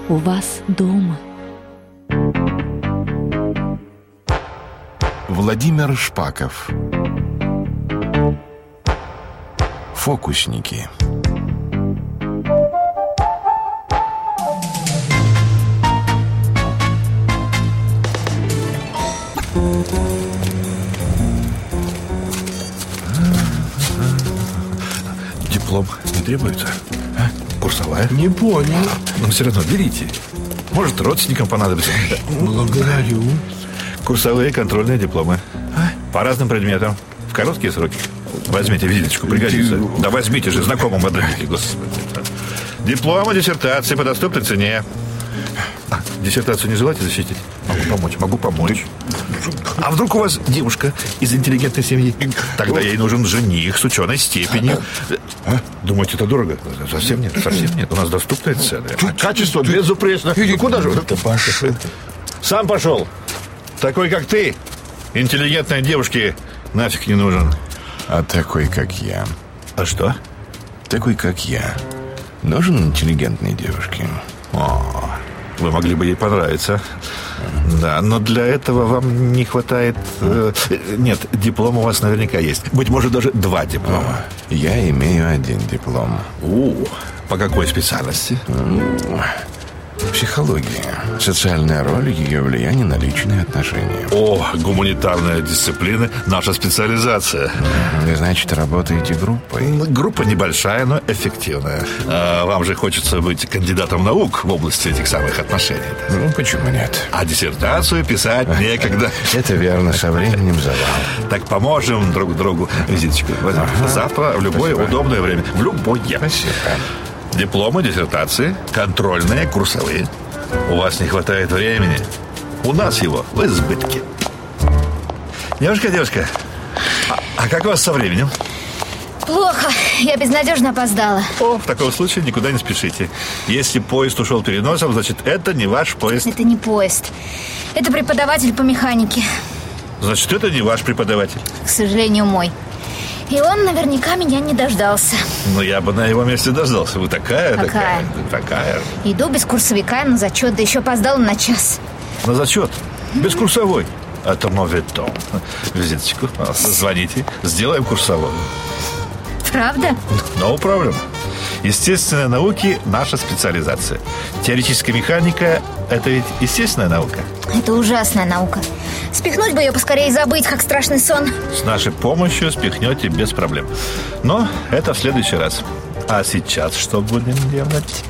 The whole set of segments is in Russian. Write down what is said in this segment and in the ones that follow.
у вас дома. Владимир Шпаков. Фокусники. Диплом не требуется? А? Курсовая? Не понял. Но все равно берите. Может, родственникам понадобится. Благодарю. Курсовые контрольные дипломы. По разным предметам. В короткие сроки. Возьмите визиточку, пригодится. Да возьмите же, знакомым отдадите, господи. Дипломы, диссертации по доступной цене. Диссертацию не желаете защитить? Могу помочь. А вдруг у вас девушка из интеллигентной семьи? Тогда ей нужен жених с ученой степенью. Думаете, это дорого? Совсем нет, совсем нет. У нас доступные цены. Качество безупречно. Иди, куда же? Ты пошел. Сам пошел. Такой, как ты, интеллигентной девушке нафиг не нужен. А такой, как я. А что? Такой, как я. Нужен интеллигентной девушке. О, вы могли бы ей понравиться. Да, но для этого вам не хватает... нет, диплом у вас наверняка есть. Быть может, даже 2 диплома. Я имею 1 диплом. По какой специальности? Психология. Социальная роль, ее влияние на личные отношения. О, гуманитарная дисциплина, наша специализация. Вы, значит, работаете группой? Группа небольшая, но эффективная. А вам же хочется быть кандидатом наук в области этих самых отношений. Ну, почему нет? А диссертацию писать некогда. Это верно, со временем завал. Так поможем друг другу. Визиточку возьмем. Завтра в любое удобное время. В любое. Спасибо. Дипломы, диссертации, контрольные, курсовые. У вас не хватает времени. У нас его в избытке. Девушка, а как у вас со временем? Плохо, я безнадежно опоздала. В таком случае никуда не спешите. Если поезд ушел переносом, значит, это не ваш поезд. Это не поезд. Это преподаватель по механике. Значит, это не ваш преподаватель. К сожалению, мой. И он наверняка меня не дождался. Но я бы на его месте дождался. Вы такая. Иду без курсовика на зачет, да еще опоздала на час. На зачет? Без курсовой? Это моветон. Визиточку. Звоните, сделаем курсовую. Правда? No problem. Естественные науки – наша специализация. Теоретическая механика – это ведь естественная наука. Это ужасная наука. Спихнуть бы ее поскорее и забыть, как страшный сон. С нашей помощью спихнете без проблем. Но это в следующий раз. А сейчас что будем делать?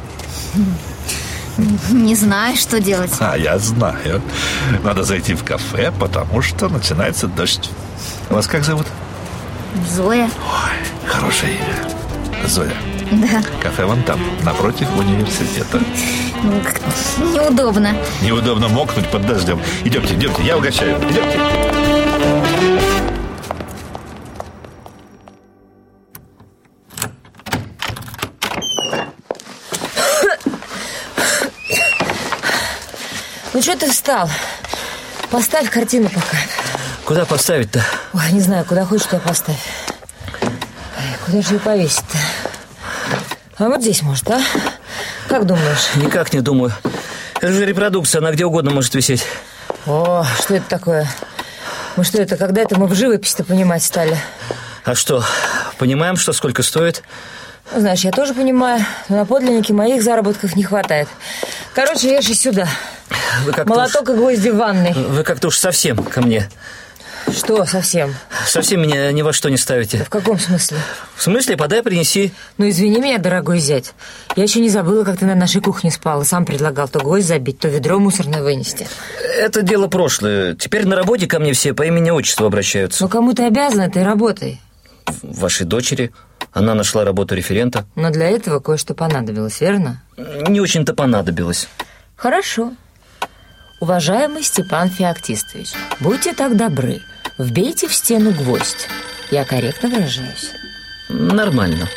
Не знаю, что делать. Я знаю. Надо зайти в кафе, потому что начинается дождь. Вас как зовут? Зоя. Ой, хорошее имя. Зоя. Да. Кафе вон там, напротив университета. Неудобно. Неудобно мокнуть под дождем. Идемте, я угощаю. Идемте. Ну что ты встал? Поставь картину пока. Куда поставить-то? Ой, не знаю, куда хочешь, туда поставь. Куда же ее повесить-то? А вот здесь, может, а? Как думаешь? Никак не думаю. Это же репродукция, она где угодно может висеть. О, что это такое? Мы что это, когда это мы в живопись-то понимать стали? А что, понимаем, что сколько стоит? Ну, знаешь, я тоже понимаю, но на подлиннике моих заработков не хватает. Короче, ешь и сюда. Молоток и гвозди в ванной. Вы как-то уж совсем ко мне. Что совсем? Совсем меня ни во что не ставите. В каком смысле? В смысле, подай, принеси. Ну, извини меня, дорогой зять. Я еще не забыла, как ты на нашей кухне спал. Сам предлагал то гвоздь забить, то ведро мусорное вынести. Это дело прошлое. Теперь на работе ко мне все по имени-отчеству обращаются. Ну, кому ты обязан этой работой? Вашей дочери. Она нашла работу референта. Но для этого кое-что понадобилось, верно? Не очень-то понадобилось. Хорошо. Уважаемый Степан Феоктистович, будьте так добры, вбейте в стену гвоздь. Я корректно выражаюсь? Нормально.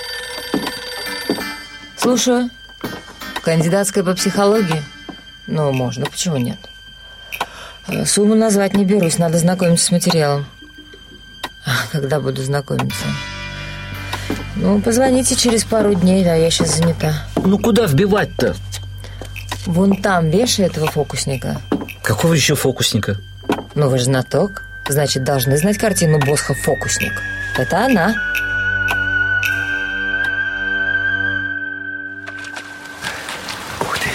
Слушаю. Кандидатская по психологии? Ну, можно, почему нет? Сумму назвать не берусь, надо знакомиться с материалом. Когда буду знакомиться? Ну, позвоните через пару дней, да, я сейчас занята. Ну, куда вбивать-то? Вон там вешай этого фокусника. Какого еще фокусника? Ну, вы же знаток. Значит, должны знать картину Босха «Фокусник». Это она. Ух ты.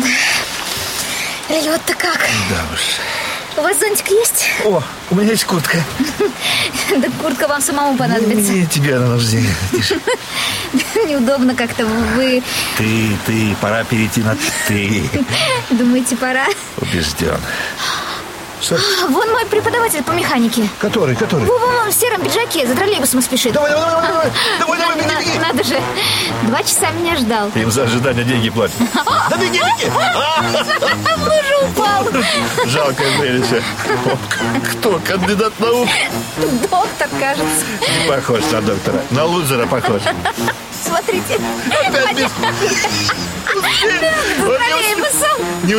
Лед-то как? Да уж. У вас зонтик есть? О, у меня есть куртка. Да куртка вам самому понадобится. Не тебе на нужде. Неудобно как-то вы... Ты, пора перейти на ты. Думаете, пора? Убежден. Что? Вон мой преподаватель по механике. Который? Вон в сером пиджаке, за троллейбусом спешит. Давай, беги. Надо же, 2 часа меня ждал. Им за ожидание деньги платят. Да беги. В лужу упал. Жалкое зрелище. Кто? Кандидат наук? Доктор, кажется. Не похож на доктора. На лузера похож. Смотрите. Троллейбусом. Не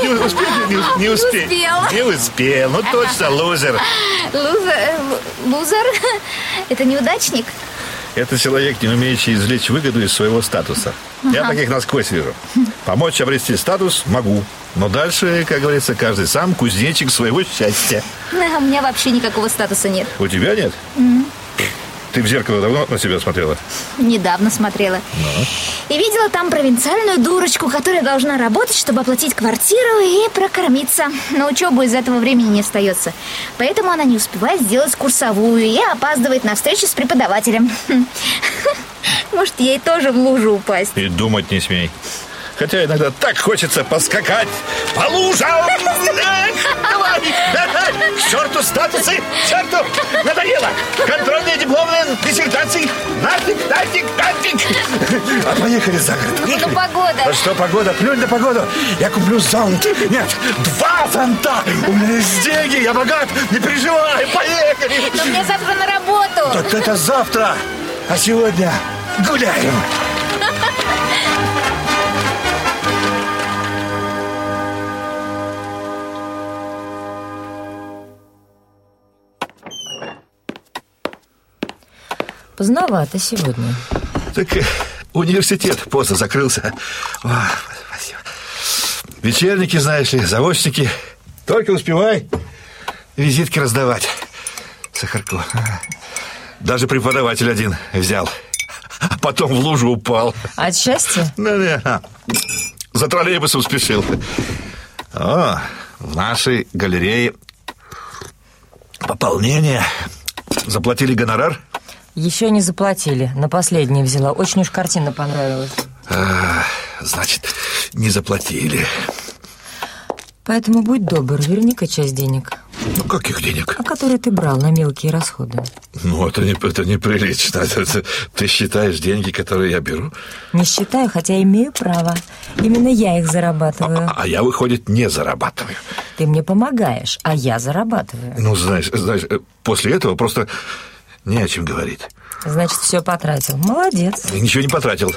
успел. Ну точно, лузер. Лузер? Это неудачник? Это человек, не умеющий извлечь выгоду из своего статуса. Я таких насквозь вижу. Помочь обрести статус могу. Но дальше, как говорится, каждый сам кузнечик своего счастья. У меня вообще никакого статуса нет. У тебя нет? Ты в зеркало давно на себя смотрела? Недавно смотрела. И видела там провинциальную дурочку, которая должна работать, чтобы оплатить квартиру и прокормиться. На учебу из этого времени не остается. Поэтому она не успевает сделать курсовую и опаздывает на встречу с преподавателем. Может, ей тоже в лужу упасть. И думать не смей. Хотя иногда так хочется поскакать по лужам. Давай! К черту статусы! К черту! Надоело! Контрольные дипломные диссертации! Нафиг! А поехали за город. Ну, погода. А что погода? Плюнь на погоду. Я куплю зонт. Нет, 2 зонта. У меня есть деньги, я богат. Не переживай, поехали. Но мне завтра на работу. Так это завтра. А сегодня гуляем. Поздновато сегодня. Так университет поздно закрылся. О, спасибо. Вечерники, знаешь ли, заочники. Только успевай визитки раздавать. Сахарку. Даже преподаватель один взял. А потом в лужу упал. От счастья? За троллейбусом спешил. О, в нашей галерее пополнение. Заплатили гонорар? Еще не заплатили. На последнее взяла. Очень уж картина понравилась. Значит, не заплатили. Поэтому будь добр, верни-ка часть денег. Ну, каких денег? А которые ты брал на мелкие расходы. Ну, это неприлично. Ты считаешь деньги, которые я беру? Не считаю, хотя имею право. Именно я их зарабатываю. А я, выходит, не зарабатываю. Ты мне помогаешь, а я зарабатываю. Ну, знаешь, после этого просто не о чем говорить. Значит, все потратил. Молодец. Ничего не потратил.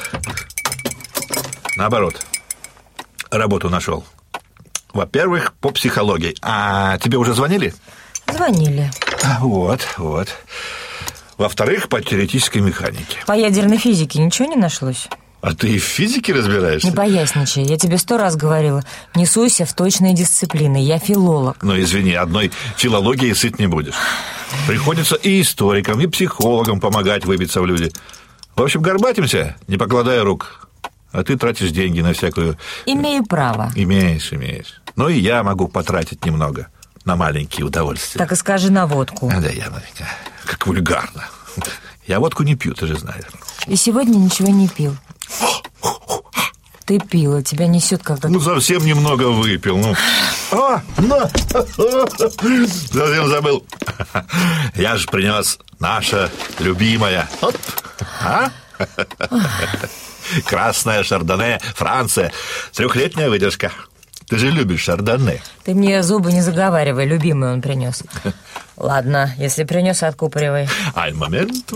Наоборот, работу нашел. Во-первых, по психологии. А тебе уже звонили? Звонили. Вот. Во-вторых, по теоретической механике. По ядерной физике ничего не нашлось? А ты и в физике разбираешься? Не поясничай. Я тебе 100 раз говорила. Не суйся в точные дисциплины. Я филолог. Ну, извини, одной филологией сыт не будешь. Приходится и историкам, и психологам помогать выбиться в люди. В общем, горбатимся, не покладая рук. А ты тратишь деньги на всякую... Имею право. Имеешь. Ну, и я могу потратить немного на маленькие удовольствия. Так и скажи на водку. Да, я как вульгарно. Я водку не пью, ты же знаешь. И сегодня ничего не пил. Ты пила, тебя несет как-то... Ну, совсем немного выпил, ну. Совсем забыл. Я же принес наша любимая. Оп. Красная шардоне, Франция. 3-летняя выдержка. Ты же любишь шардоне. Ты мне зубы не заговаривай, любимый он принес. Ладно, если принес, откупоривай. Момент.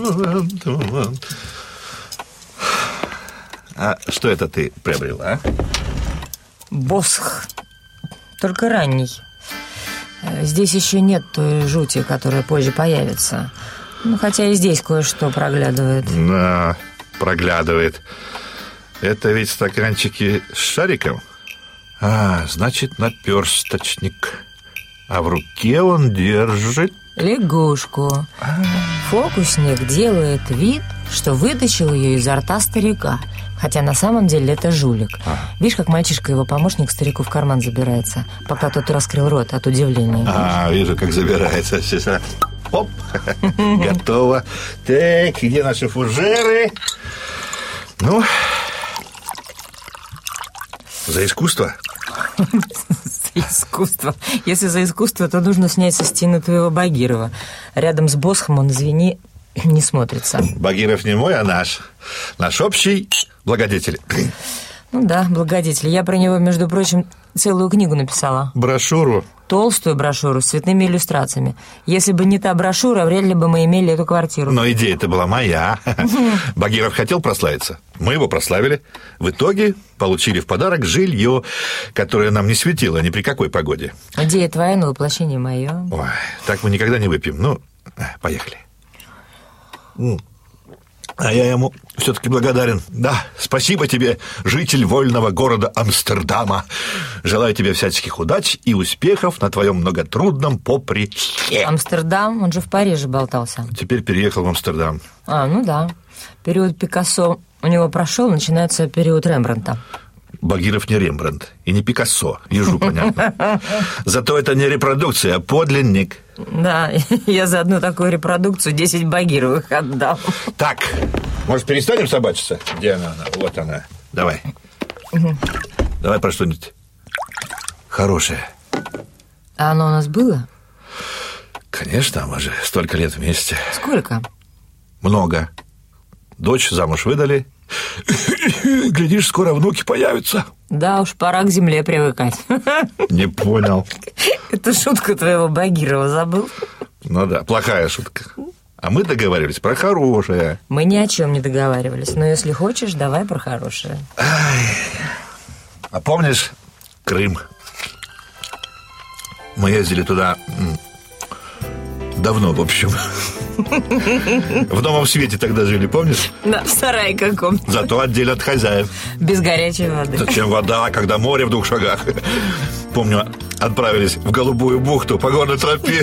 А что это ты приобрел, а? Босх. Только ранний. Здесь еще нет той жути, которая позже появится. Ну, хотя и здесь кое-что проглядывает. Да, проглядывает. Это ведь стаканчики с шариком? Значит, наперсточник. А в руке он держит... лягушку. Фокусник делает вид, что вытащил ее изо рта старика. Хотя на самом деле это жулик. Видишь, как мальчишка, его помощник, старику в карман забирается, пока тот раскрыл рот от удивления. Вижу, как забирается. Сейчас. Оп, готово. Так, где наши фужеры? Ну, за искусство. За искусство. Если за искусство, то нужно снять со стены твоего Багирова. Рядом с Босхом он, извини, не смотрится. Багиров не мой, а наш. Наш общий благодетель. Ну да, благодетель. Я про него, между прочим, целую книгу написала. Брошюру? Толстую брошюру с цветными иллюстрациями. Если бы не та брошюра, вряд ли бы мы имели эту квартиру. Но идея-то была моя. Багиров хотел прославиться. Мы его прославили. В итоге получили в подарок жилье, которое нам не светило ни при какой погоде. Идея твоя, но воплощение мое. Ой, так мы никогда не выпьем. Ну, поехали. А я ему все-таки благодарен. Да, спасибо тебе, житель вольного города Амстердама. Желаю тебе всяческих удач и успехов на твоем многотрудном поприще. Амстердам? Он же в Париже болтался. Теперь переехал в Амстердам. Ну да. Период Пикассо у него прошел, начинается период Рембрандта. Багиров не Рембрандт и не Пикассо, ежу понятно. Зато это не репродукция, а подлинник. Да, я за одну такую репродукцию 10 Багировых отдал. Так, может, перестанем собачиться? Где она? Вот она. Давай. Давай про что-нибудь хорошее. А оно у нас было? Конечно, мы же столько лет вместе. Сколько? Много. Дочь замуж выдали. Глядишь, скоро внуки появятся. Да уж, пора к земле привыкать. Не понял. Это шутка твоего Багирова, забыл? Ну да, плохая шутка. А мы договаривались про хорошее. Мы ни о чем не договаривались. Но если хочешь, давай про хорошее. А помнишь Крым? Мы ездили туда давно, в общем. В Новом Свете тогда жили, помнишь? Да, в сарае каком. Зато отдельно от хозяев. Без горячей воды. Зачем вода, когда море в 2 шагах? Помню, отправились в Голубую бухту по горной тропе.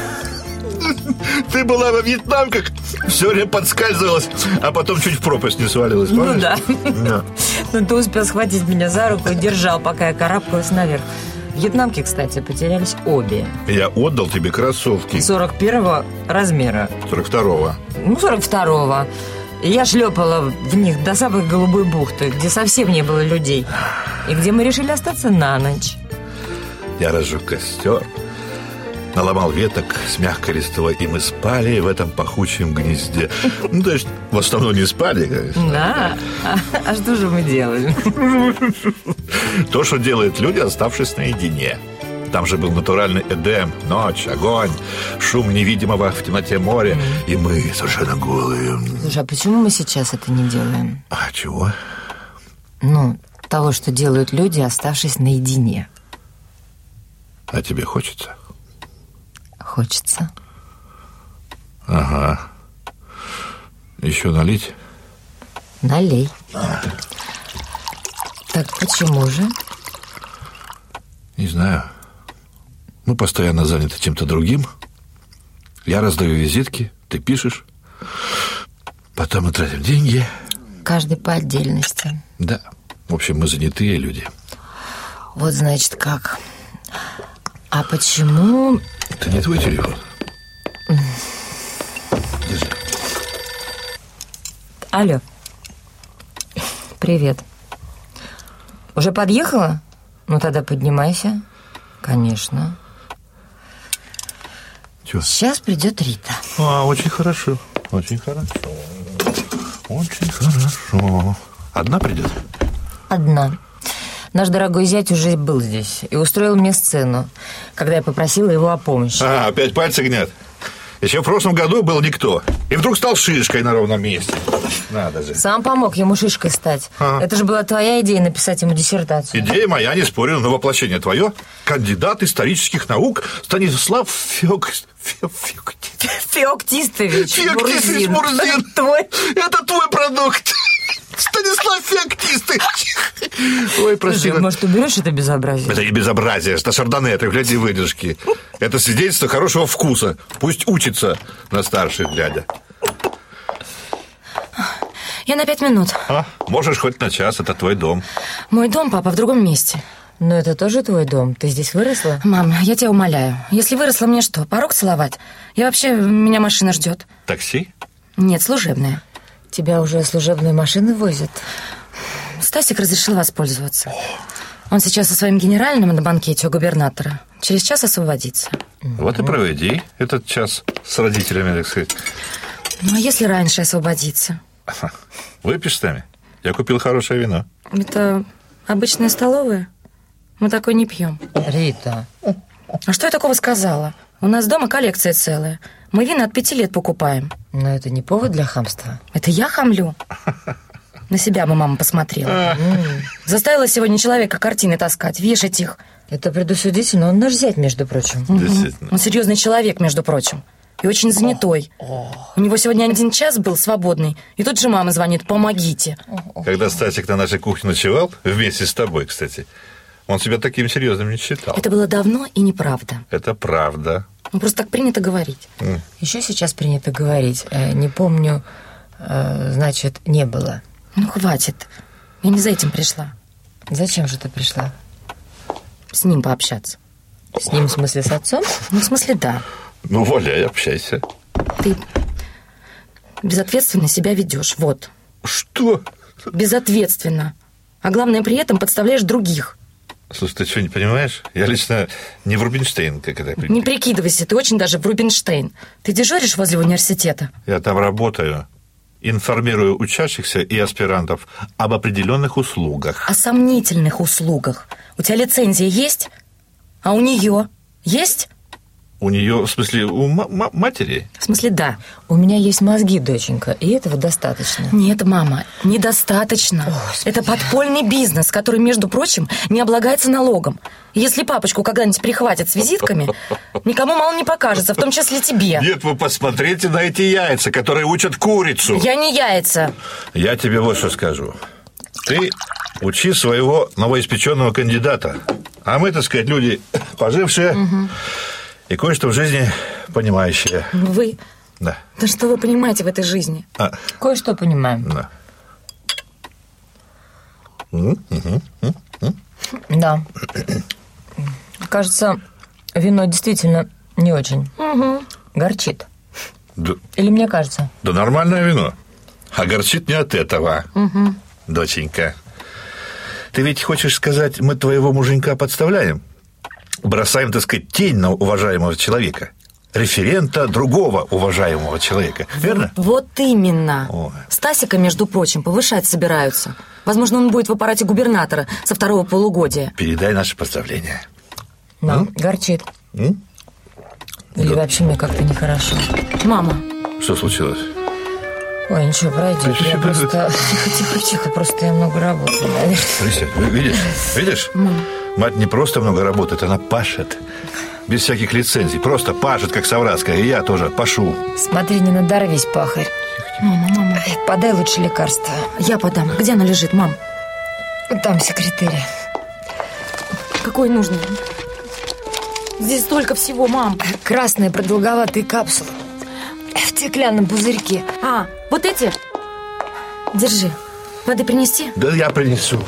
Ты была во вьетнамках, все время подскальзывалась, а потом чуть в пропасть не свалилась, помнишь? Ну да. Но ты успел схватить меня за руку и держал, пока я карабкалась наверх. Вьетнамки, кстати, потерялись обе. Я отдал тебе кроссовки. 41-го размера. 42-го. 42-го. И я шлепала в них до самой Голубой бухты, где совсем не было людей. И где мы решили остаться на ночь. Я разжег костер, наломал веток с мягкой листвой, и мы спали в этом пахучем гнезде. Ну, то есть, в основном не спали, конечно. Да? А что же мы делали? То, что делают люди, оставшись наедине. Там же был натуральный Эдем, ночь, огонь, шум невидимого в темноте моря, и мы совершенно голые. Слушай, а почему мы сейчас это не делаем? А чего? Ну, того, что делают люди, оставшись наедине. А тебе хочется? Хочется. Ага. Еще налить? Налей. Так почему же? Не знаю. Мы постоянно заняты чем-то другим. Я раздаю визитки, ты пишешь. Потом мы тратим деньги. Каждый по отдельности. Да. В общем, мы занятые люди. Вот, значит, как. А почему... Это не твой телефон. Держи. Алло. Привет. Уже подъехала? Ну, тогда поднимайся. Конечно. Чего? Сейчас придет Рита. Очень хорошо. Очень хорошо. Очень хорошо. Одна придет? Одна. Наш дорогой зять уже был здесь и устроил мне сцену, когда я попросила его о помощи. Опять пальцы гнят. Еще в прошлом году был никто. И вдруг стал шишкой на ровном месте. Надо же. Сам помог ему шишкой стать. Это же была твоя идея написать ему диссертацию. Идея моя, не спорю, но воплощение твое. Кандидат исторических наук Станислав Феоктистович Мурзин. Твой. Это твой продукт. Станислав Феоктистович! Ой, прости. Может, уберешь это безобразие? Это не безобразие, это шардоне, это гляди выдержки. Это свидетельство хорошего вкуса. Пусть учится на старших глядя. Я на 5 минут. Можешь хоть на час, это твой дом. Мой дом, папа, в другом месте. Но это тоже твой дом. Ты здесь выросла? Мам, я тебя умоляю. Если выросла, мне что, порог целовать? Меня машина ждет. Такси? Нет, служебная. Тебя уже служебные машины возят? Стасик разрешил воспользоваться. Он сейчас со своим генеральным на банкете у губернатора. Через час освободится. Вот и проведи этот час с родителями, так сказать. Ну, а если раньше освободится? Выпьешь с нами? Я купил хорошее вино. Это обычная столовая? Мы такое не пьем. Рита. А что я такого сказала? У нас дома коллекция целая. Мы вина от 5 лет покупаем. Но это не повод для хамства. Это я хамлю? На себя бы мама посмотрела. Заставила сегодня человека картины таскать, вешать их. Это предусудительно. Он наш зять, между прочим. Действительно. Он серьезный человек, между прочим. И очень занятой. У него сегодня 1 час был свободный. И тут же мама звонит: помогите. Когда Стасик на нашей кухне ночевал, вместе с тобой, кстати, он себя таким серьезным не считал. Это было давно и неправда. Это правда. Ну, просто так принято говорить. Еще сейчас принято говорить. Не помню, значит, не было. Ну, хватит. Я не за этим пришла. Зачем же ты пришла? С ним пообщаться. С ним, в смысле, с отцом? Ну, в смысле, да. Ну, валяй, общайся. Ты безответственно себя ведешь. Вот. Что? Безответственно. А главное, при этом подставляешь других. Слушай, ты что, не понимаешь? Я лично не в Рубинштейн, как это... Не прикидывайся, ты очень даже в Рубинштейн. Ты дежуришь возле университета? Я там работаю. Информирую учащихся и аспирантов об определенных услугах. О сомнительных услугах. У тебя лицензия есть? А у нее есть? У нее, в смысле, у матери? В смысле, да. У меня есть мозги, доченька, и этого достаточно. Нет, мама, недостаточно. Это подпольный бизнес, который, между прочим, не облагается налогом. Если папочку когда-нибудь прихватят с визитками, никому мало не покажется, в том числе тебе. Нет, вы посмотрите на эти яйца, которые учат курицу. Я не яйца. Я тебе вот что скажу. Ты учи своего новоиспеченного кандидата. А мы, так сказать, люди пожившие... И кое-что в жизни понимающее. Вы? Да. Да что вы понимаете в этой жизни? Кое-что понимаем. Да. Да. Кажется, вино действительно не очень. Горчит. Да. Или мне кажется? Да нормальное вино. А горчит не от этого, доченька. Ты ведь хочешь сказать, мы твоего муженька подставляем? Бросаем, так сказать, тень на уважаемого человека. Референта другого уважаемого человека. Верно? Вот именно. Ой. Стасика, между прочим, повышать собираются. Возможно, он будет в аппарате губернатора со 2-го полугодия. Передай наши поздравления. Горчит. Или вообще мне как-то нехорошо. Мама. Что случилось? Ой, ничего, пройдет. Я просто... Тихо, просто я много работаю, наверное. Присядь, видишь? Мать не просто много работает, она пашет. Без всяких лицензий. Просто пашет, как Савратская. И я тоже пашу. Смотри, не надорвись, пахарь. Мама. Подай лучше лекарство. Я подам. Где она лежит, мам? Там секретарь. Какой нужный? Здесь столько всего, мам. Красные продолговатые капсулы. В стеклянном пузырьке. А, вот эти? Держи. Воды принести? Да я принесу.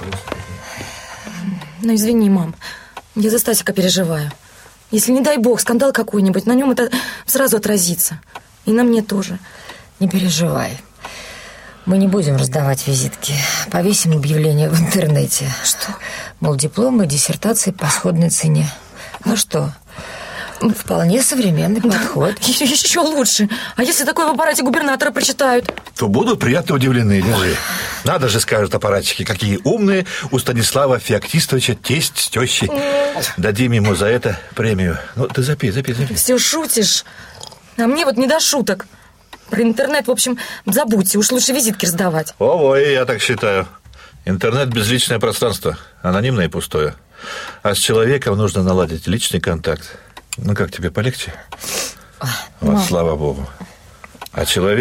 Ну, извини, мам. Я за Стасика переживаю. Если, не дай бог, скандал какой-нибудь, на нем это сразу отразится. И на мне тоже. Не переживай. Мы не будем раздавать визитки. Повесим объявление в интернете. Что? Мол, дипломы, диссертации по сходной цене. Ну что, вполне современный подход. Еще лучше. А если такое в аппарате губернатора прочитают? То будут приятно удивлены, держи. Надо же, скажут аппаратчики, какие умные у Станислава Феоктистовича тесть с тещей. Дадим ему за это премию. Ну, ты запей. Все шутишь. А мне вот не до шуток. Про интернет, в общем, забудьте. Уж лучше визитки раздавать. Ой, я так считаю. Интернет – безличное пространство, анонимное и пустое. А с человеком нужно наладить личный контакт. Ну, как тебе, полегче? Вот, слава богу. А человеку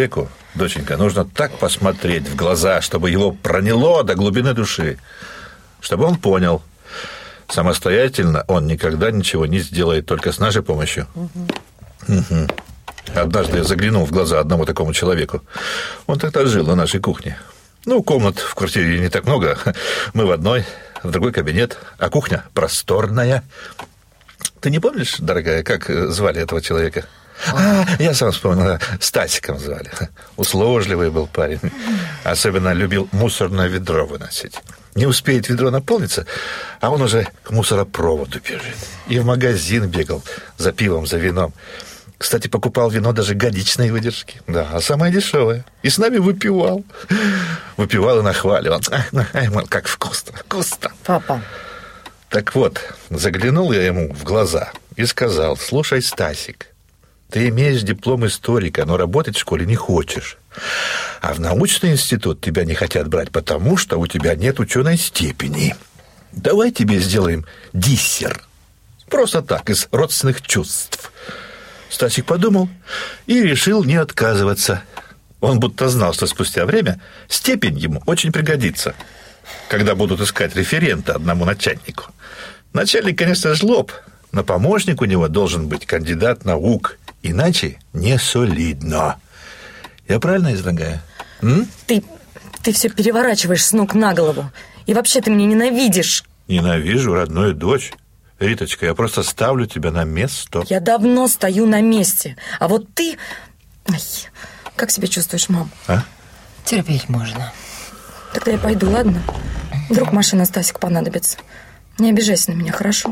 Доченька, нужно так посмотреть в глаза, чтобы его проняло до глубины души. Чтобы он понял, самостоятельно он никогда ничего не сделает, только с нашей помощью. Угу. Однажды я заглянул в глаза одному такому человеку. Он тогда жил на нашей кухне. Ну, комнат в квартире не так много. Мы в одной, в другой кабинет, а кухня просторная. Ты не помнишь, дорогая, как звали этого человека? Я сам вспомнил, Стасиком звали. Услужливый был парень. Особенно любил мусорное ведро выносить. Не успеет ведро наполниться, а он уже к мусоропроводу бежит. И в магазин бегал за пивом, за вином. Кстати, покупал вино даже годичной выдержки. Да, а самое дешевое. И с нами выпивал. Выпивал и нахваливал. Как вкусно, вкусно. Папа. Так вот, заглянул я ему в глаза и сказал: слушай, Стасик, ты имеешь диплом историка, но работать в школе не хочешь. А в научный институт тебя не хотят брать, потому что у тебя нет ученой степени. Давай тебе сделаем диссер. Просто так, из родственных чувств. Стасик подумал и решил не отказываться. Он будто знал, что спустя время степень ему очень пригодится, когда будут искать референта одному начальнику. Начальник, конечно, жлоб, но помощник у него должен быть кандидат наук, иначе не солидно. Я правильно излагаю? Ты все переворачиваешь с ног на голову. И вообще ты меня ненавидишь. Ненавижу, родную дочь. Риточка, я просто ставлю тебя на место. Я давно стою на месте. А вот ты... Ай, как себя чувствуешь, мам? А? Терпеть можно. Тогда я пойду, ладно? Вдруг машина Стасик понадобится. Не обижайся на меня, хорошо?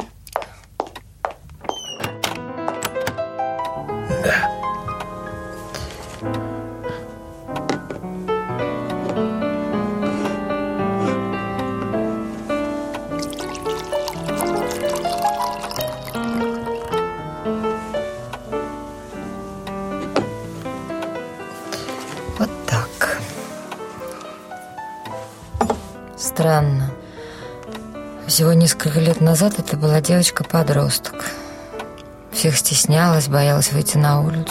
Да. Вот так. Странно. Всего несколько лет назад это была девочка-подросток. Всех стеснялась, боялась выйти на улицу.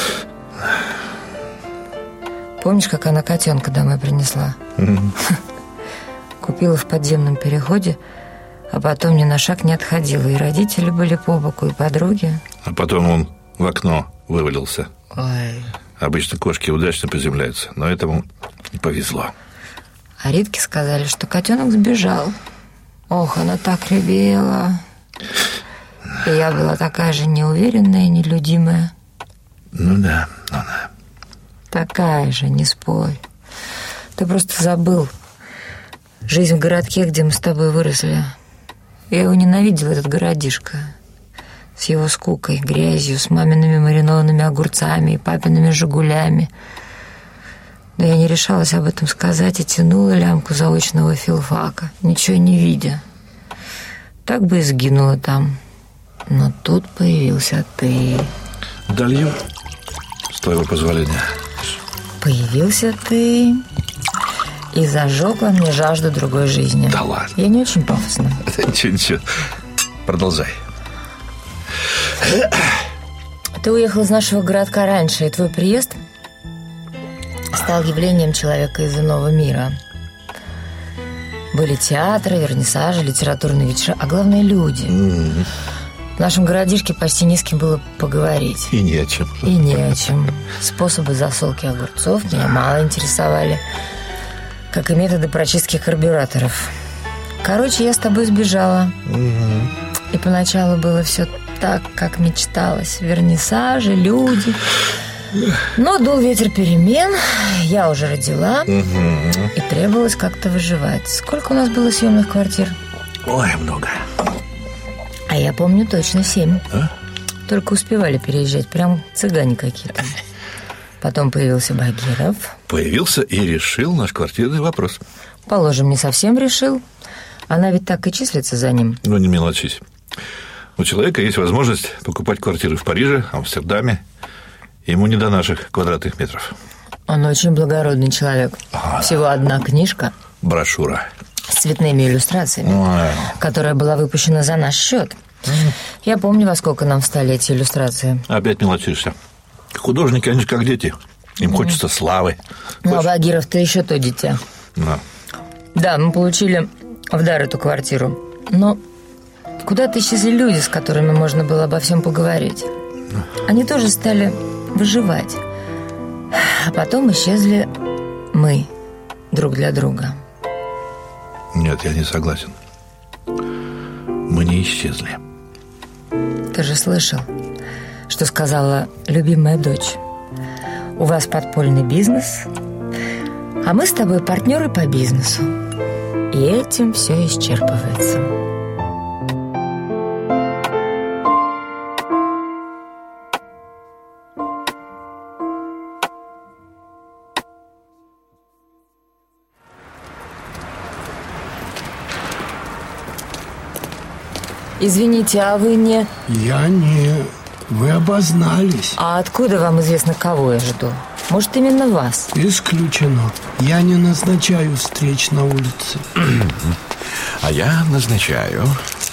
Помнишь, как она котенка домой принесла? Купила в подземном переходе, а потом ни на шаг не отходила. И родители были по боку, и подруги. А потом он в окно вывалился. Ой. Обычно кошки удачно приземляются, но этому не повезло. А Ритке сказали, что котенок сбежал. Ох, она так ревела. И я была такая же неуверенная и нелюдимая. Ну да, ну да. Такая же, не спорь. Ты просто забыл жизнь в городке, где мы с тобой выросли. Я его ненавидела, этот городишко. С его скукой, грязью, с мамиными маринованными огурцами и папиными «Жигулями». Но я не решалась об этом сказать и тянула лямку заочного филфака, ничего не видя. Так бы и сгинула там. Но тут появился ты. Долью, с твоего позволения. Появился ты и зажег во мне жажду другой жизни. Да ладно. Я не очень пафосна. Ничего. Продолжай. Ты уехал из нашего городка раньше, и твой приезд стал явлением человека из иного мира. Были театры, вернисажи, литературные вечера, а главное, люди. В нашем городишке почти не с кем было поговорить. И не о чем. И не о чем. Способы засолки огурцов меня мало интересовали, как и методы прочистки карбюраторов. Короче, я с тобой сбежала. И поначалу было все так, как мечталось. Вернисажи, люди. Но дул ветер перемен, я уже родила, и требовалось как-то выживать. Сколько у нас было съемных квартир? Ой, много. А я помню точно 7. Только успевали переезжать, прям цыгане какие-то. Потом появился Багиров. Появился и решил наш квартирный вопрос. Положим, не совсем решил. Она ведь так и числится за ним. Ну, не мелочись. У человека есть возможность покупать квартиры в Париже, Амстердаме. Ему не до наших квадратных метров. Он очень благородный человек. Всего одна книжка. Брошюра. С цветными иллюстрациями, которая была выпущена за наш счет. Я помню, во сколько нам встали эти иллюстрации. Опять мелочишься. Художники, они же как дети. Им хочется славы. Ну, а Багиров-то еще то дитя. Да, мы получили в дар эту квартиру. Но куда-то исчезли люди, с которыми можно было обо всем поговорить. Они тоже стали выживать. А потом исчезли мы друг для друга. Нет, я не согласен. Мы не исчезли. Ты же слышал, что сказала любимая дочь. У вас подпольный бизнес, а мы с тобой партнеры по бизнесу. И этим все исчерпывается. Извините, а вы не... Я не... Вы обознались. А откуда вам известно, кого я жду? Может, именно вас? Исключено. Я не назначаю встреч на улице. А я назначаю.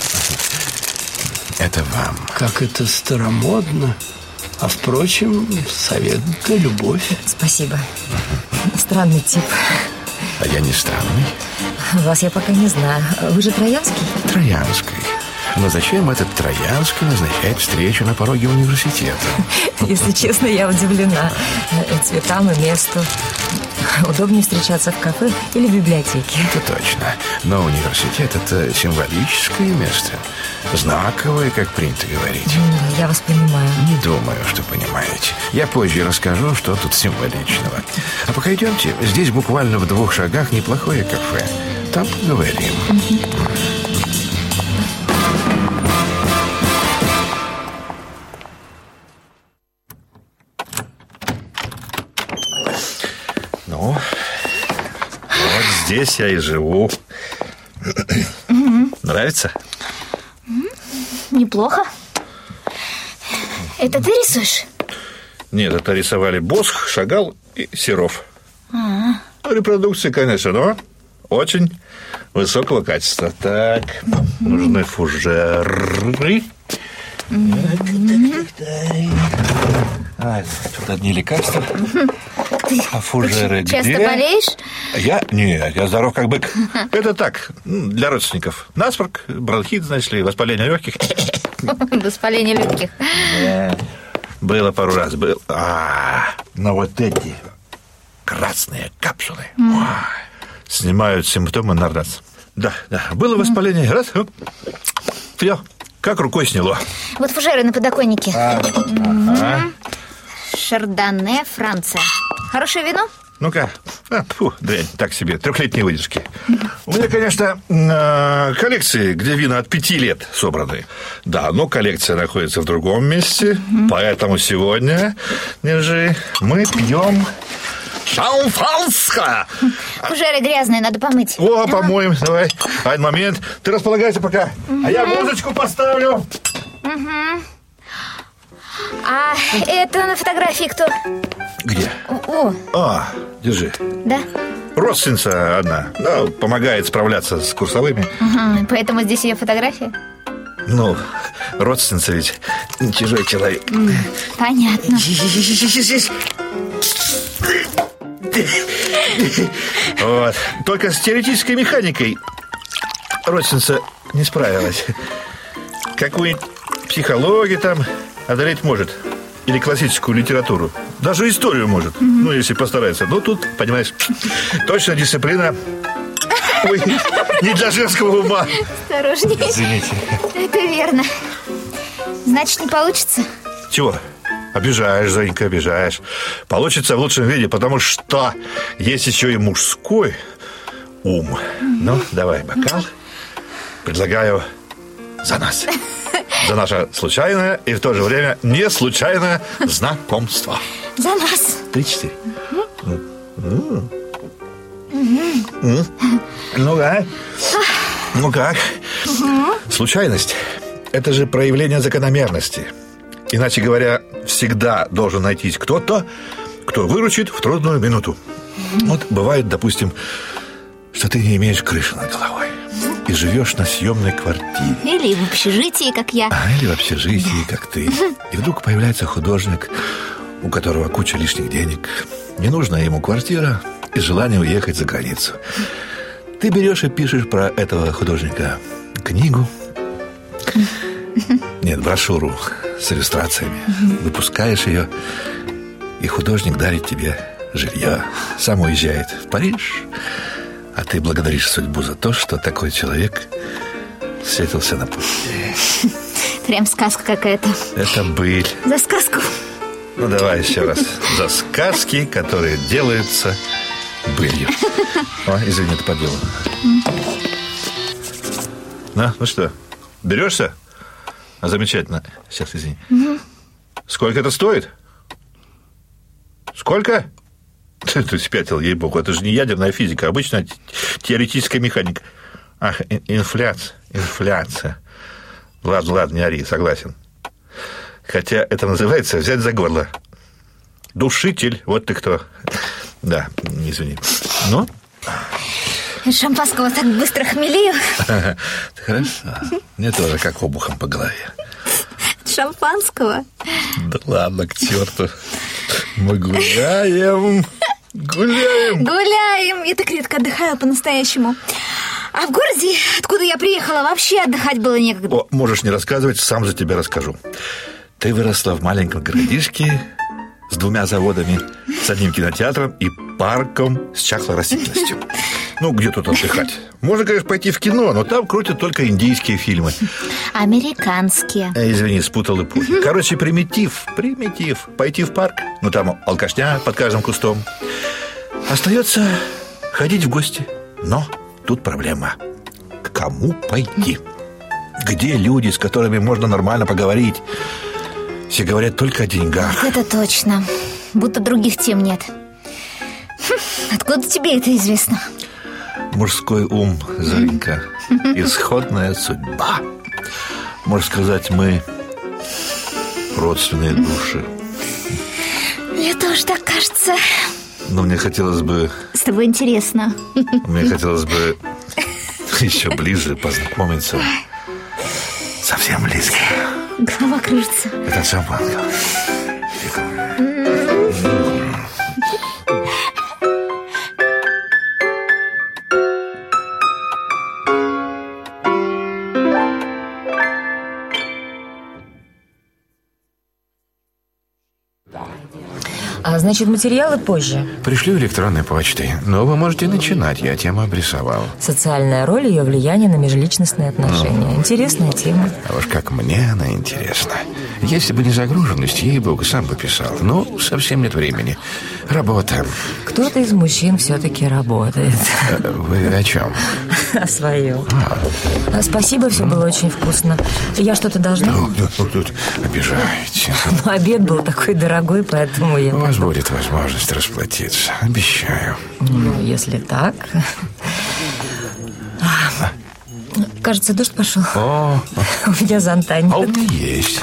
Это вам. Как это старомодно. А впрочем, совет да любовь. Спасибо. Странный тип. А я не странный. Вас я пока не знаю. Вы же Троянский? Троянский. Но зачем этот Троянский назначает встречу на пороге университета? Если честно, я удивлена цветам и месту. Удобнее встречаться в кафе или в библиотеке. Это точно. Но университет – это символическое место. Знаковое, как принято говорить. Я вас понимаю. Не думаю, что понимаете. Я позже расскажу, что тут символичного. А пока идемте. Здесь буквально в 2 шагах неплохое кафе. Там поговорим. Ну, вот здесь я и живу. Нравится? Неплохо. Это ты рисуешь? Нет, это рисовали Босх, Шагал и Серов. Ну, репродукции, конечно, но очень высокого качества. Так, нужны фужеры. Тут одни лекарства. А фужеры где? Часто болеешь? Нет, я здоров как бык. Это так, для родственников. Насморк, бронхит, значит ли, воспаление легких. Воспаление легких. Было пару раз. Но вот эти красные капсулы снимают симптомы на раз. Да, было воспаление. Раз, все, как рукой сняло. Вот фужеры на подоконнике. Шардоне, Франция. Хорошее вино? Ну-ка. Дрянь, так себе, 3-летней выдержки. У меня, конечно, коллекции, где вина от 5 лет собраны. Да, но коллекция находится в другом месте. Поэтому сегодня, держи, мы пьем шампанское. Фужеры грязные, надо помыть. О, помоем, давай. Один момент. Ты располагайся пока. А я музычку поставлю. А это на фотографии кто? Где? Держи. Да? Родственница одна. Ну, помогает справляться с курсовыми. Поэтому здесь ее фотография? Ну, родственница ведь чужой человек. Понятно. Вот. Только с теоретической механикой родственница не справилась. Какую-нибудь психологию там одолеть может. Или классическую литературу. Даже историю может. Ну, если постарается. Но тут, понимаешь, точно дисциплина. Ой, не для женского ума. Осторожнее. Извините. Это верно. Значит, не получится? Чего? Обижаешь, Зонька, обижаешь. Получится в лучшем виде, потому что есть еще и мужской ум. Ну, давай бокал. Предлагаю за нас. За наше случайное и в то же время не случайное знакомство. За нас. 3-4. Ну как? Ну как? Случайность – это же проявление закономерности. Иначе говоря, всегда должен найтись кто-то, кто выручит в трудную минуту. Вот бывает, допустим, что ты не имеешь крыши над головой и живешь на съемной квартире. Или в общежитии, как я. Или в общежитии, как ты. И вдруг появляется художник, у которого куча лишних денег, ненужная ему квартира и желание уехать за границу. Ты берешь и пишешь про этого художника книгу, нет, брошюру с иллюстрациями, выпускаешь ее, и художник дарит тебе жилье, сам уезжает в Париж, а ты благодаришь судьбу за то, что такой человек встретился на пути. Прям сказка какая-то. Это быль. За сказку. Ну, давай еще раз. За сказки, которые делаются былью. О, извини, ты подвела. Ну что, берешься? Замечательно. Сейчас, извини. Сколько это стоит? Сколько? Ты спятил, ей-богу. Это же не ядерная физика, обычная теоретическая механика. Ах, инфляция. Ладно, не ори, согласен. Хотя это называется взять за горло. Душитель, вот ты кто. Да, извини. Ну? Шампанского так быстро хмелею. Хорошо. Мне тоже как обухом по голове. Шампанского? Да ладно, к черту. Мы гуляем. Гуляем. Я так редко отдыхаю по-настоящему. А в городе, откуда я приехала, вообще отдыхать было некогда. О, можешь не рассказывать, сам за тебя расскажу. Ты выросла в маленьком городишке с 2 заводами, с 1 кинотеатром и парком с чахлой растительностью. Ну, где тут отдыхать? Можно, конечно, пойти в кино, но там крутят только индийские фильмы. Американские. Извини, спутал эпохи. Короче, примитив. Пойти в парк, ну там алкашня под каждым кустом. Остается ходить в гости. Но тут проблема. К кому пойти? Где люди, с которыми можно нормально поговорить? Все говорят только о деньгах. Это точно. Будто других тем нет. Откуда тебе это известно? Мужской ум, Заренька. Исходная судьба. Можно сказать, мы родственные души. Мне тоже так кажется. Но мне хотелось бы... С тобой интересно. Мне хотелось бы еще ближе познакомиться. Совсем близко. Голова кружится. Это шампанское. Значит, материалы позже. Пришлю электронной почтой. Но вы можете начинать, я тему обрисовал. Социальная роль, ее влияние на межличностные отношения. Интересная тема. А уж как мне она интересна. Если бы не загруженность, ей-богу, сам бы писал. Но совсем нет времени. Работа. Кто-то из мужчин все-таки работает. Вы о чем? О своем. Спасибо, все было очень вкусно. Я что-то должна? Тут обижаете. Но обед был такой дорогой, поэтому я... У вас будет возможность расплатиться. Обещаю. Ну, если так... Кажется, дождь пошел. О, у меня зонта нет. А у меня есть.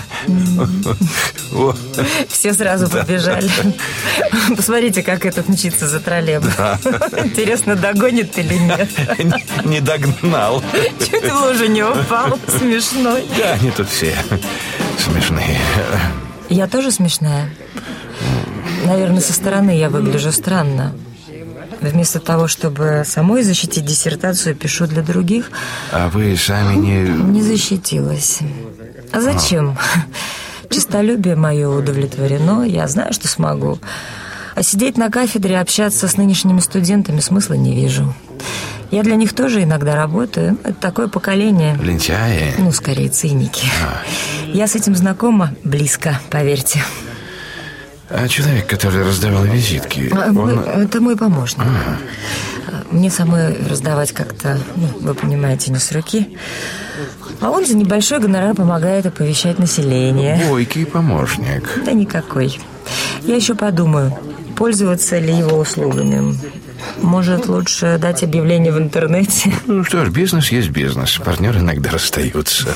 Все сразу побежали. Посмотрите, как этот мчится за троллейбус. Интересно, догонит или нет? Не догнал. Чуть в лужу не упал. Смешной. Да, они тут все смешные. Я тоже смешная? Наверное, со стороны я выгляжу странно. Вместо того, чтобы самой защитить диссертацию, пишу для других. А вы сами не... Не защитилась. А зачем? Честолюбие мое удовлетворено, я знаю, что смогу. А сидеть на кафедре, общаться с нынешними студентами смысла не вижу. Я для них тоже иногда работаю. Это такое поколение. Лентяи? Ну, скорее, циники. Я с этим знакома близко, поверьте. А человек, который раздавал визитки, он... Это мой помощник. Мне самой раздавать как-то, вы понимаете, не с руки. А он за небольшой гонорар помогает оповещать население. Бойкий помощник. Да никакой. Я еще подумаю, пользоваться ли его услугами. Может, лучше дать объявление в интернете? Ну что ж, бизнес есть бизнес. Партнеры иногда расстаются.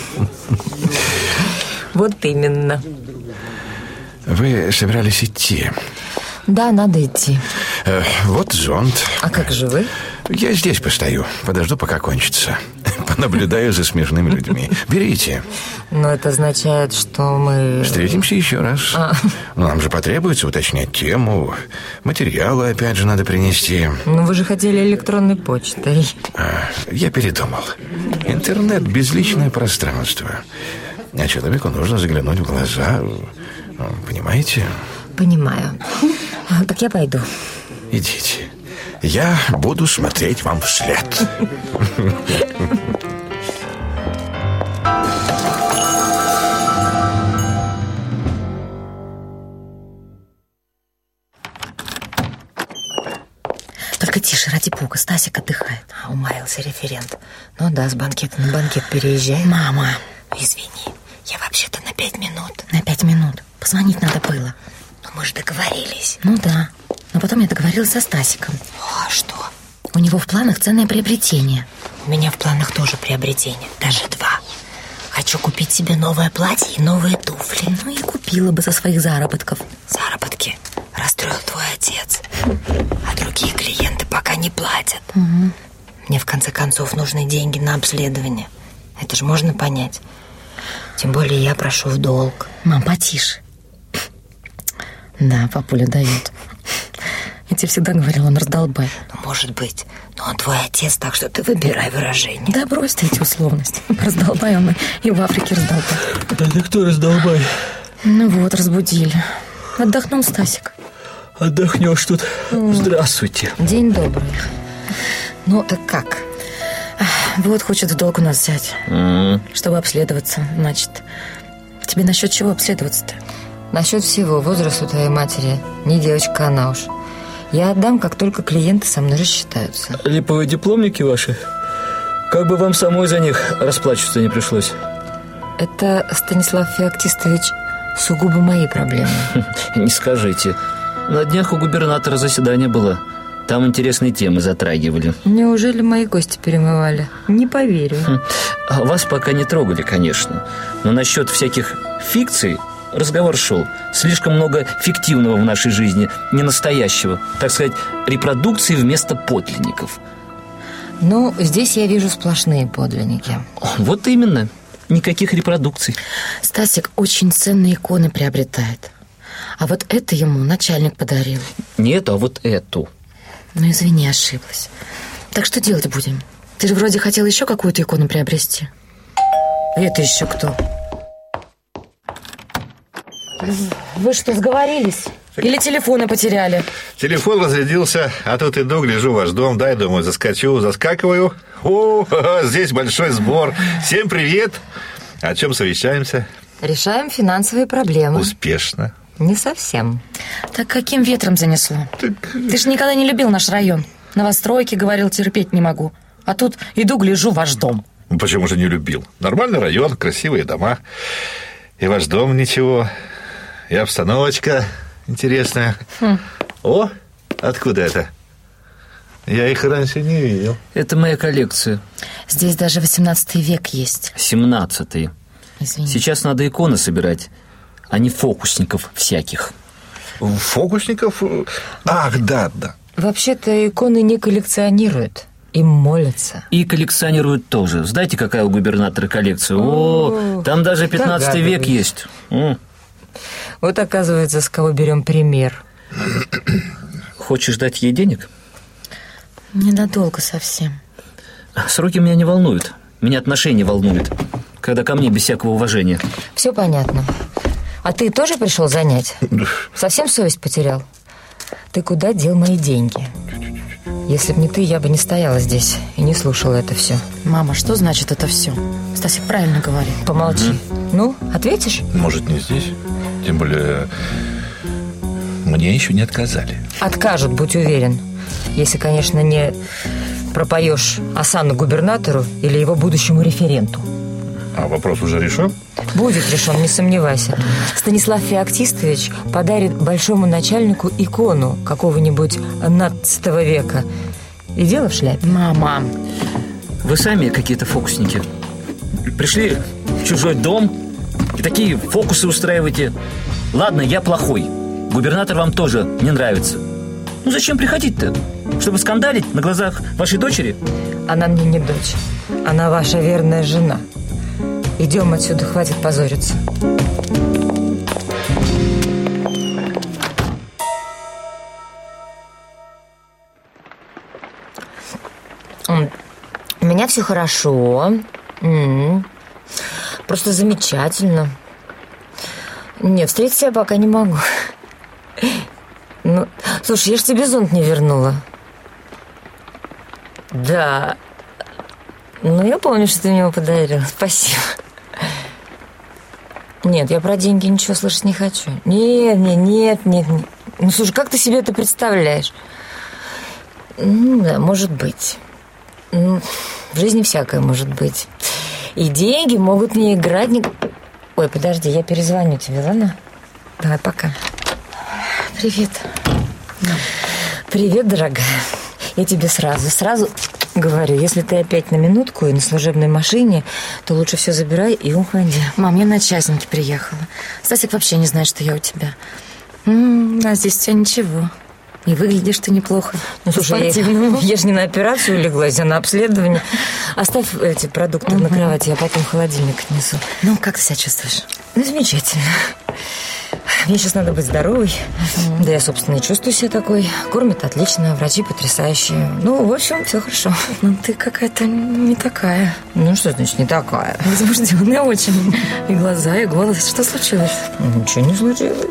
Вот именно. Вы собирались идти? Да, надо идти. Вот зонт. А как же вы? Я здесь постою. Подожду, пока кончится. Понаблюдаю за смешными людьми. Берите. Но это означает, что мы... Встретимся еще раз. Но нам же потребуется уточнять тему. Материалы опять же надо принести. Ну, вы же хотели электронной почтой. Я передумал. Интернет – безличное пространство. А человеку нужно заглянуть в глаза. Понимаете? Понимаю. Так я пойду. Идите. Я буду смотреть вам вслед. Только тише, ради бога, Стасик отдыхает. Умаился референт. Ну да, с банкета на банкет переезжай. Мама, извини, я вообще-то на 5 минут. На 5 минут? Позвонить надо было. Но мы же договорились. Ну да, но потом я договорилась со Стасиком. А что? У него в планах ценное приобретение. У меня в планах тоже приобретение, даже 2. Хочу купить себе новое платье и новые туфли. Ну и купила бы со своих заработков. Заработки расстроил твой отец. А другие клиенты пока не платят. Мне в конце концов нужны деньги на обследование. Это же можно понять. Тем более я прошу в долг. Мам, потише. Да, папуля дает. Я тебе всегда говорила, он раздолбай. Ну, может быть. Но он твой отец, так что ты выбирай выражение. Да брось ты эти условности. Раздолбай он и в Африке раздолбай. Да ты кто раздолбай? Ну вот, разбудили. Отдохнул Стасик. Отдохнешь тут. Здравствуйте. День добрый. Ну, так как? Вот хочет в долг у нас взять, чтобы обследоваться. Значит, тебе насчет чего обследоваться-то? Насчет всего. Возраста твоей матери. Не девочка она уж. Я отдам, как только клиенты со мной рассчитаются. Липовые дипломники ваши? Как бы вам самой за них расплачиваться не пришлось. Это, Станислав Феоктистович, сугубо мои проблемы. Не скажите. На днях у губернатора заседание было. Там интересные темы затрагивали. Неужели мои кости перемывали? Не поверю. Вас пока не трогали, конечно. Но насчет всяких фикций разговор шел. Слишком много фиктивного в нашей жизни, не настоящего. Так сказать, репродукции вместо подлинников. Ну, здесь я вижу сплошные подлинники. Вот именно. Никаких репродукций. Стасик очень ценные иконы приобретает. А вот это ему начальник подарил. Не эту, а вот эту. Ну, извини, ошиблась. Так что делать будем? Ты же вроде хотел еще какую-то икону приобрести. Это еще кто? Вы что, сговорились? Или телефоны потеряли? Телефон разрядился, а тут иду, гляжу ваш дом, дай, думаю, заскакиваю. О, здесь большой сбор. Всем привет. О чем совещаемся? Решаем финансовые проблемы. Успешно. Не совсем. Так каким ветром занесло? Ты ж никогда не любил наш район. Новостройки, говорил, терпеть не могу. А тут иду, гляжу ваш дом. Почему же не любил? Нормальный район, красивые дома. И ваш дом ничего. И обстановочка интересная. О, откуда это? Я их раньше не видел. Это моя коллекция. Здесь даже 18 век есть. 17-й. Извини. Сейчас надо иконы собирать, а не фокусников всяких. Фокусников? Ах, да. Вообще-то иконы не коллекционируют. Им молятся. И коллекционируют тоже. Знаете, какая у губернатора коллекция? О, там даже 15 век есть. Вот, оказывается, с кого берем пример. Хочешь дать ей денег? Ненадолго совсем. Сроки меня не волнуют. Меня отношения волнуют, когда ко мне без всякого уважения. Все понятно. А ты тоже пришел занять? Совсем совесть потерял? Ты куда дел мои деньги? Если б не ты, я бы не стояла здесь и не слушала это все. Мама, что значит это все? Стасик правильно говорит. Помолчи. Ну, ответишь? Может, не здесь? Тем более, мне еще не отказали. Откажут, будь уверен. Если, конечно, не пропоешь осану губернатору или его будущему референту. А вопрос уже решен? Будет решен, не сомневайся. Станислав Феоктистович подарит большому начальнику икону какого-нибудь 15 века. И дело в шляпе. Мама. Вы сами какие-то фокусники. Пришли в чужой дом и такие фокусы устраиваете. Ладно, я плохой. Губернатор вам тоже не нравится. Ну зачем приходить-то? Чтобы скандалить на глазах вашей дочери? Она мне не дочь. Она ваша верная жена. Идем отсюда, хватит позориться. У меня все хорошо. Просто замечательно. Не, встретиться я пока не могу. Ну, слушай, я ж тебе зонт не вернула. Да. Ну, я помню, что ты мне его подарила. Спасибо. Нет, я про деньги ничего слышать не хочу. Нет. Ну, слушай, как ты себе это представляешь? Ну, да, может быть. Ну, в жизни всякое может быть. И деньги могут не играть ни... Ой, подожди, я перезвоню тебе, ладно? Давай, пока. Привет. Привет, дорогая. Я тебе сразу говорю, если ты опять на минутку и на служебной машине, то лучше все забирай и уходи. Мам, я на частнике приехала. Стасик вообще не знает, что я у тебя. А здесь у тебя ничего. И выглядишь ты неплохо. Ну, слушай, я же не на операцию леглась, а на обследование. Оставь эти продукты на кровати, я потом в холодильник отнесу. Ну, как ты себя чувствуешь? Ну, замечательно. Мне сейчас надо быть здоровой. Да я, собственно, и чувствую себя такой. Кормят отлично, врачи потрясающие. Ну, в общем, все хорошо. Ну, ты какая-то не такая. Ну, что значит не такая? Возбужденная очень. И глаза, и голос. Что случилось? Ничего не случилось.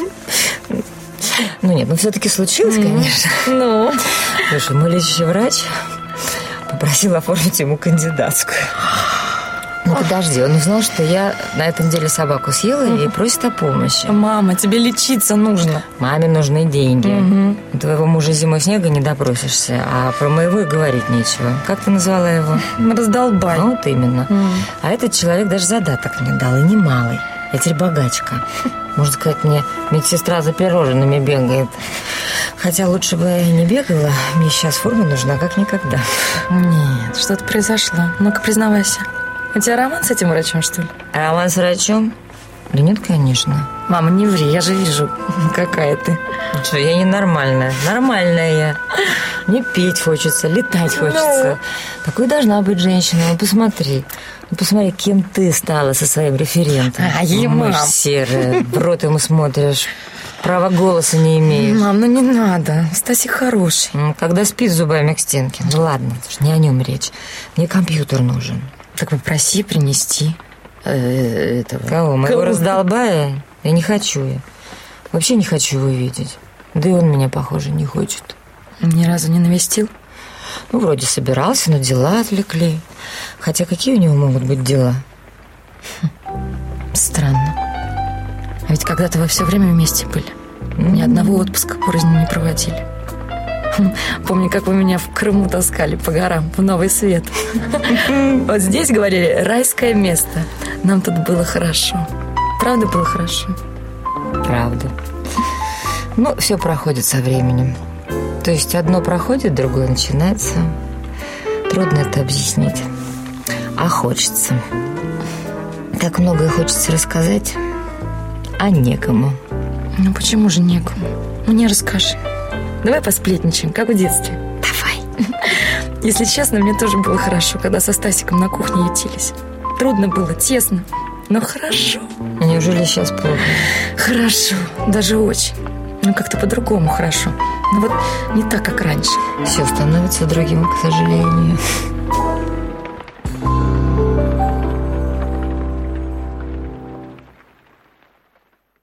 Ну, нет, все-таки случилось, конечно. Ну? Слушай, мой лечащий врач попросил оформить ему кандидатскую. Ну, подожди, он узнал, что я на этом деле собаку съела и просит о помощи. Мама, тебе лечиться нужно. Маме нужны деньги. У твоего мужа зимой снега не допросишься, а про моего и говорить нечего. Как ты назвала его? Раздолбай. Вот именно. А этот человек даже задаток мне дал, и немалый. Я теперь богачка. Можно сказать, мне медсестра за пирожными бегает. Хотя лучше бы я и не бегала. Мне сейчас форма нужна, как никогда. Нет, что-то произошло. Ну-ка, признавайся. У тебя роман с этим врачом, что ли? Роман с врачом? Да нет, конечно. Мама, не ври, я же вижу, какая ты. Что, я ненормальная. Нормальная я. Мне петь хочется, летать хочется. Такой должна быть женщина. Ну, посмотри. Ну, посмотри, кем ты стала со своим референтом. Мам. Серая, в рот ему смотришь. Права голоса не имеешь. Мам, ну не надо. Стасик хороший. Когда спит зубами к стенке. Ну, ладно, не о нем речь. Мне компьютер нужен. Так попроси принести этого. Кого? Моего раздолбая? Я не хочу. Я вообще не хочу его видеть. Да и он меня, похоже, не хочет. Ни разу не навестил? Ну, вроде собирался, но дела отвлекли. Хотя какие у него могут быть дела? Странно. А ведь когда-то вы все время вместе были. Ни одного отпуска порознь не проводили. Помню, как вы меня в Крыму таскали по горам, в Новый Свет. Вот здесь, говорили, райское место. Нам тут было хорошо. Правда, было хорошо? Правда. Ну, все проходит со временем. То есть одно проходит, другое начинается. Трудно это объяснить. А хочется. Так многое хочется рассказать, а некому. Ну, почему же некому? Мне расскажи. Давай посплетничаем, как в детстве. Давай. Если честно, мне тоже было хорошо, когда со Стасиком на кухне ютились. Трудно было, тесно, но хорошо. Неужели сейчас плохо? Хорошо, даже очень. Ну, как-то по-другому хорошо. Но вот не так, как раньше. Все становится другим, к сожалению.